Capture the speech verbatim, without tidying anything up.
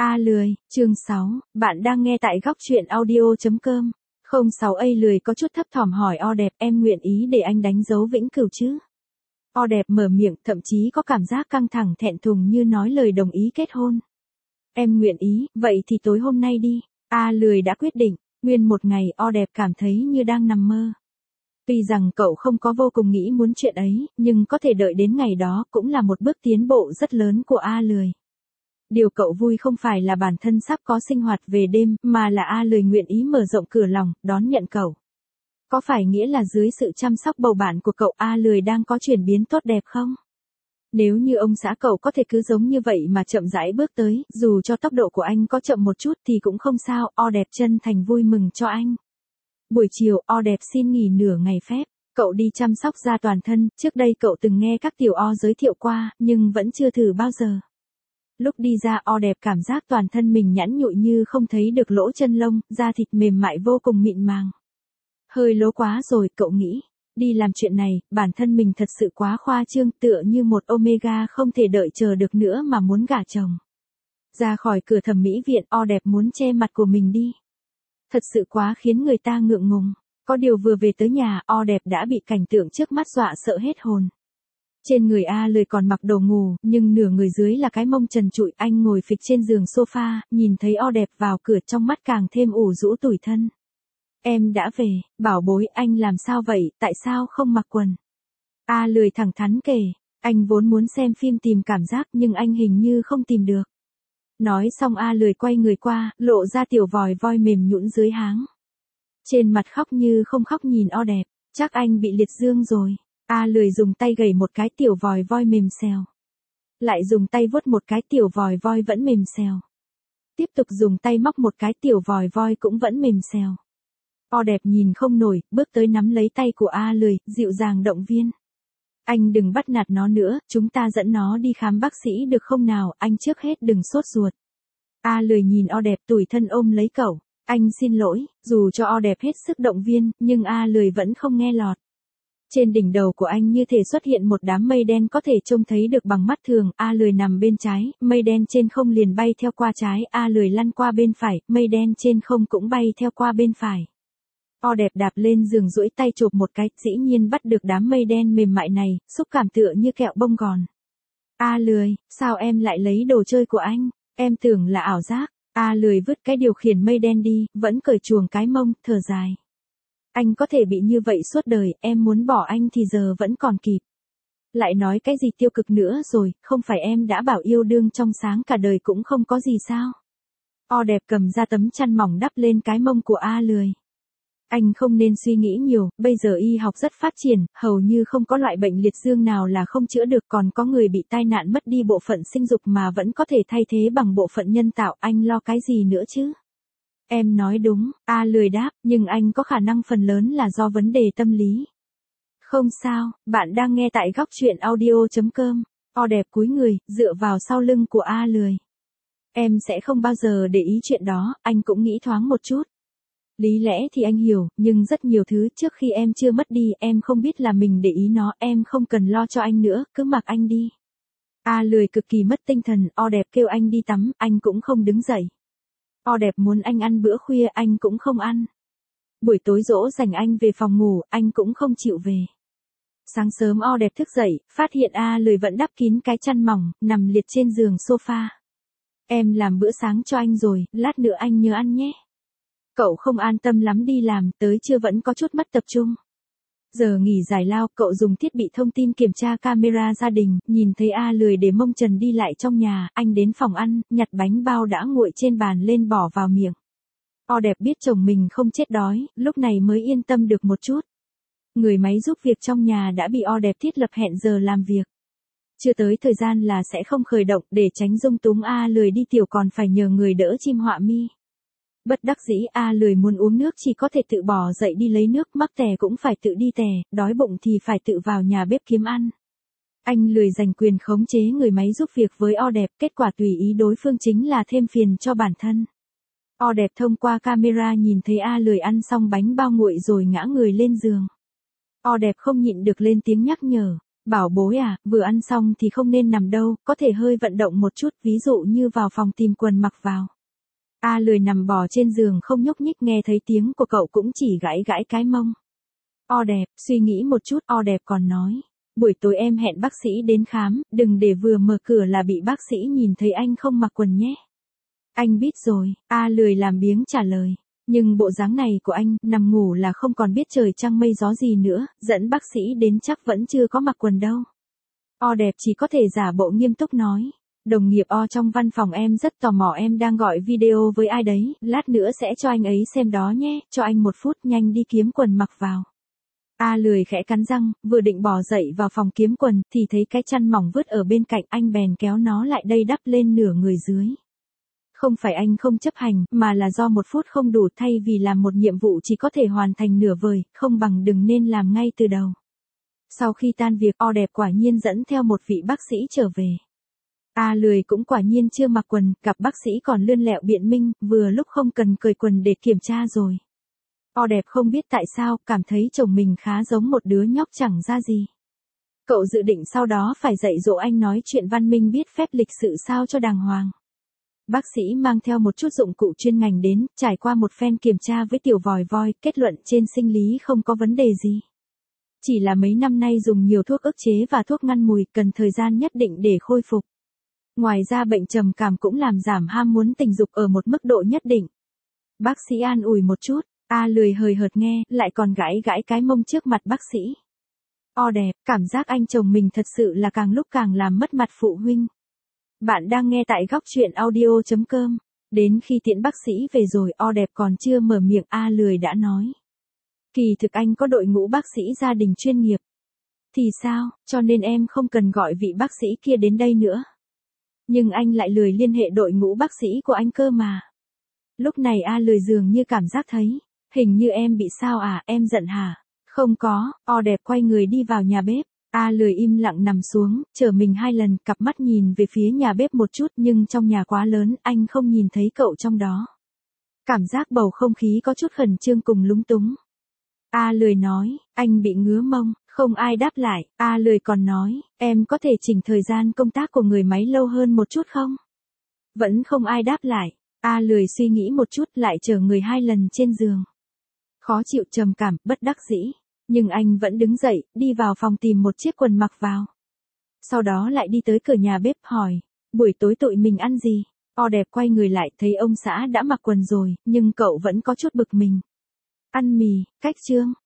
A lười, chương sáu, bạn đang nghe tại góc truyện audio chấm com. không sáu A lười có chút thấp thỏm hỏi O đẹp, em nguyện ý để anh đánh dấu vĩnh cửu chứ? O đẹp mở miệng, thậm chí có cảm giác căng thẳng thẹn thùng như nói lời đồng ý kết hôn. Em nguyện ý, vậy thì tối hôm nay đi. A lười đã quyết định, nguyên một ngày O đẹp cảm thấy như đang nằm mơ. Tuy rằng cậu không có vô cùng nghĩ muốn chuyện ấy, nhưng có thể đợi đến ngày đó cũng là một bước tiến bộ rất lớn của A lười. Điều cậu vui không phải là bản thân sắp có sinh hoạt về đêm, mà là A lười nguyện ý mở rộng cửa lòng, đón nhận cậu. Có phải nghĩa là dưới sự chăm sóc bầu bạn của cậu A lười đang có chuyển biến tốt đẹp không? Nếu như ông xã cậu có thể cứ giống như vậy mà chậm rãi bước tới, dù cho tốc độ của anh có chậm một chút thì cũng không sao, O đẹp chân thành vui mừng cho anh. Buổi chiều, O đẹp xin nghỉ nửa ngày phép. Cậu đi chăm sóc da toàn thân, trước đây cậu từng nghe các tiểu O giới thiệu qua, nhưng vẫn chưa thử bao giờ. Lúc đi ra O đẹp cảm giác toàn thân mình nhẵn nhụi như không thấy được lỗ chân lông, da thịt mềm mại vô cùng mịn màng. Hơi lố quá rồi, cậu nghĩ. Đi làm chuyện này, bản thân mình thật sự quá khoa trương, tựa như một Omega không thể đợi chờ được nữa mà muốn gả chồng. Ra khỏi cửa thẩm mỹ viện, O đẹp muốn che mặt của mình đi. Thật sự quá khiến người ta ngượng ngùng. Có điều vừa về tới nhà, O đẹp đã bị cảnh tượng trước mắt dọa sợ hết hồn. Trên người A lười còn mặc đồ ngủ, nhưng nửa người dưới là cái mông trần trụi. Anh ngồi phịch trên giường sofa, nhìn thấy O đẹp vào cửa trong mắt càng thêm ủ rũ tủi thân. Em đã về, bảo bối, anh làm sao vậy, tại sao không mặc quần? A lười thẳng thắn kể, anh vốn muốn xem phim tìm cảm giác nhưng anh hình như không tìm được. Nói xong A lười quay người qua, lộ ra tiểu vòi voi mềm nhũn dưới háng. Trên mặt khóc như không khóc nhìn O đẹp, chắc anh bị liệt dương rồi. A lười dùng tay gẩy một cái tiểu vòi voi mềm xèo. Lại dùng tay vuốt một cái tiểu vòi voi vẫn mềm xèo. Tiếp tục dùng tay móc một cái tiểu vòi voi cũng vẫn mềm xèo. O đẹp nhìn không nổi, bước tới nắm lấy tay của A lười, dịu dàng động viên. Anh đừng bắt nạt nó nữa, chúng ta dẫn nó đi khám bác sĩ được không nào, anh trước hết đừng sốt ruột. A lười nhìn O đẹp tủi thân ôm lấy cậu. Anh xin lỗi, dù cho O đẹp hết sức động viên, nhưng A lười vẫn không nghe lọt. Trên đỉnh đầu của anh như thể xuất hiện một đám mây đen có thể trông thấy được bằng mắt thường, A lười nằm bên trái, mây đen trên không liền bay theo qua trái, A lười lăn qua bên phải, mây đen trên không cũng bay theo qua bên phải. O đẹp đạp lên giường duỗi tay chộp một cái, dĩ nhiên bắt được đám mây đen mềm mại này, xúc cảm tựa như kẹo bông gòn. A lười, sao em lại lấy đồ chơi của anh, em tưởng là ảo giác. A lười vứt cái điều khiển mây đen đi, vẫn cởi chuồng cái mông, thở dài. Anh có thể bị như vậy suốt đời, em muốn bỏ anh thì giờ vẫn còn kịp. Lại nói cái gì tiêu cực nữa rồi, không phải em đã bảo yêu đương trong sáng cả đời cũng không có gì sao? O đẹp cầm ra tấm chăn mỏng đắp lên cái mông của A lười. Anh không nên suy nghĩ nhiều, bây giờ y học rất phát triển, hầu như không có loại bệnh liệt dương nào là không chữa được, còn có người bị tai nạn mất đi bộ phận sinh dục mà vẫn có thể thay thế bằng bộ phận nhân tạo, anh lo cái gì nữa chứ? Em nói đúng, A lười đáp, nhưng anh có khả năng phần lớn là do vấn đề tâm lý. Không sao, bạn đang nghe tại góc truyện audio chấm com. O đẹp cúi người, dựa vào sau lưng của A lười. Em sẽ không bao giờ để ý chuyện đó, anh cũng nghĩ thoáng một chút. Lý lẽ thì anh hiểu, nhưng rất nhiều thứ trước khi em chưa mất đi, em không biết là mình để ý nó, em không cần lo cho anh nữa, cứ mặc anh đi. A lười cực kỳ mất tinh thần, O đẹp kêu anh đi tắm, anh cũng không đứng dậy. O đẹp muốn anh ăn bữa khuya, anh cũng không ăn. Buổi tối dỗ dành anh về phòng ngủ, anh cũng không chịu về. Sáng sớm O đẹp thức dậy, phát hiện A lười vẫn đắp kín cái chăn mỏng, nằm liệt trên giường sofa. Em làm bữa sáng cho anh rồi, lát nữa anh nhớ ăn nhé. Cậu không an tâm lắm đi làm, tới trưa vẫn có chút mất tập trung. Giờ nghỉ giải lao, cậu dùng thiết bị thông tin kiểm tra camera gia đình, nhìn thấy A lười để mông trần đi lại trong nhà, anh đến phòng ăn, nhặt bánh bao đã nguội trên bàn lên bỏ vào miệng. O đẹp biết chồng mình không chết đói, lúc này mới yên tâm được một chút. Người máy giúp việc trong nhà đã bị O đẹp thiết lập hẹn giờ làm việc. Chưa tới thời gian là sẽ không khởi động, để tránh dung túng A lười đi tiểu còn phải nhờ người đỡ chim họa mi. Bất đắc dĩ A lười muốn uống nước chỉ có thể tự bỏ dậy đi lấy nước, mắc tè cũng phải tự đi tè, đói bụng thì phải tự vào nhà bếp kiếm ăn. Anh lười giành quyền khống chế người máy giúp việc với O đẹp, kết quả tùy ý đối phương chính là thêm phiền cho bản thân. O đẹp thông qua camera nhìn thấy A lười ăn xong bánh bao nguội rồi ngã người lên giường. O đẹp không nhịn được lên tiếng nhắc nhở, Bảo bối à, vừa ăn xong thì không nên nằm đâu, có thể hơi vận động một chút, ví dụ như vào phòng tìm quần mặc vào. A lười nằm bò trên giường không nhúc nhích, nghe thấy tiếng của cậu cũng chỉ gãi gãi cái mông. O đẹp, suy nghĩ một chút, O đẹp còn nói. Buổi tối em hẹn bác sĩ đến khám, đừng để vừa mở cửa là bị bác sĩ nhìn thấy anh không mặc quần nhé. Anh biết rồi, A lười làm biếng trả lời. Nhưng bộ dáng này của anh, nằm ngủ là không còn biết trời trăng mây gió gì nữa, dẫn bác sĩ đến chắc vẫn chưa có mặc quần đâu. O đẹp chỉ có thể giả bộ nghiêm túc nói. Đồng nghiệp O trong văn phòng em rất tò mò em đang gọi video với ai đấy, lát nữa sẽ cho anh ấy xem đó nhé, cho anh một phút, nhanh đi kiếm quần mặc vào. A lười khẽ cắn răng, vừa định bò dậy vào phòng kiếm quần, thì thấy cái chăn mỏng vứt ở bên cạnh, anh bèn kéo nó lại đây đắp lên nửa người dưới. Không phải anh không chấp hành, mà là do một phút không đủ, thay vì làm một nhiệm vụ chỉ có thể hoàn thành nửa vời, không bằng đừng nên làm ngay từ đầu. Sau khi tan việc, O đẹp quả nhiên dẫn theo một vị bác sĩ trở về. A lười cũng quả nhiên chưa mặc quần, gặp bác sĩ còn lươn lẹo biện minh, vừa lúc không cần cởi quần để kiểm tra rồi. O đẹp không biết tại sao, cảm thấy chồng mình khá giống một đứa nhóc chẳng ra gì. Cậu dự định sau đó phải dạy dỗ anh nói chuyện văn minh, biết phép lịch sự sao cho đàng hoàng. Bác sĩ mang theo một chút dụng cụ chuyên ngành đến, trải qua một phen kiểm tra với tiểu vòi voi, kết luận trên sinh lý không có vấn đề gì. Chỉ là mấy năm nay dùng nhiều thuốc ức chế và thuốc ngăn mùi, cần thời gian nhất định để khôi phục. Ngoài ra bệnh trầm cảm cũng làm giảm ham muốn tình dục ở một mức độ nhất định. Bác sĩ an ủi một chút, A lười hời hợt nghe, lại còn gãi gãi cái mông trước mặt bác sĩ. O đẹp, cảm giác anh chồng mình thật sự là càng lúc càng làm mất mặt phụ huynh. Bạn đang nghe tại góc truyện audio chấm com. Đến khi tiễn bác sĩ về rồi, O đẹp còn chưa mở miệng, A lười đã nói. Kỳ thực anh có đội ngũ bác sĩ gia đình chuyên nghiệp. Thì sao, cho nên em không cần gọi vị bác sĩ kia đến đây nữa. Nhưng anh lại lười liên hệ đội ngũ bác sĩ của anh cơ mà. Lúc này A lười dường như cảm giác thấy, hình như em bị sao à, em giận hả? Không có, O đẹp quay người đi vào nhà bếp. A lười im lặng nằm xuống, chờ mình hai lần, cặp mắt nhìn về phía nhà bếp một chút, nhưng trong nhà quá lớn, anh không nhìn thấy cậu trong đó. Cảm giác bầu không khí có chút khẩn trương cùng lúng túng. A lười nói, anh bị ngứa mông, không ai đáp lại. A lười còn nói, em có thể chỉnh thời gian công tác của người máy lâu hơn một chút không? Vẫn không ai đáp lại. A lười suy nghĩ một chút, lại chờ người hai lần trên giường. Khó chịu, trầm cảm, bất đắc dĩ. Nhưng anh vẫn đứng dậy, đi vào phòng tìm một chiếc quần mặc vào. Sau đó lại đi tới cửa nhà bếp hỏi, buổi tối tụi mình ăn gì? O đẹp quay người lại, thấy ông xã đã mặc quần rồi, nhưng cậu vẫn có chút bực mình. Ăn mì, cách trương.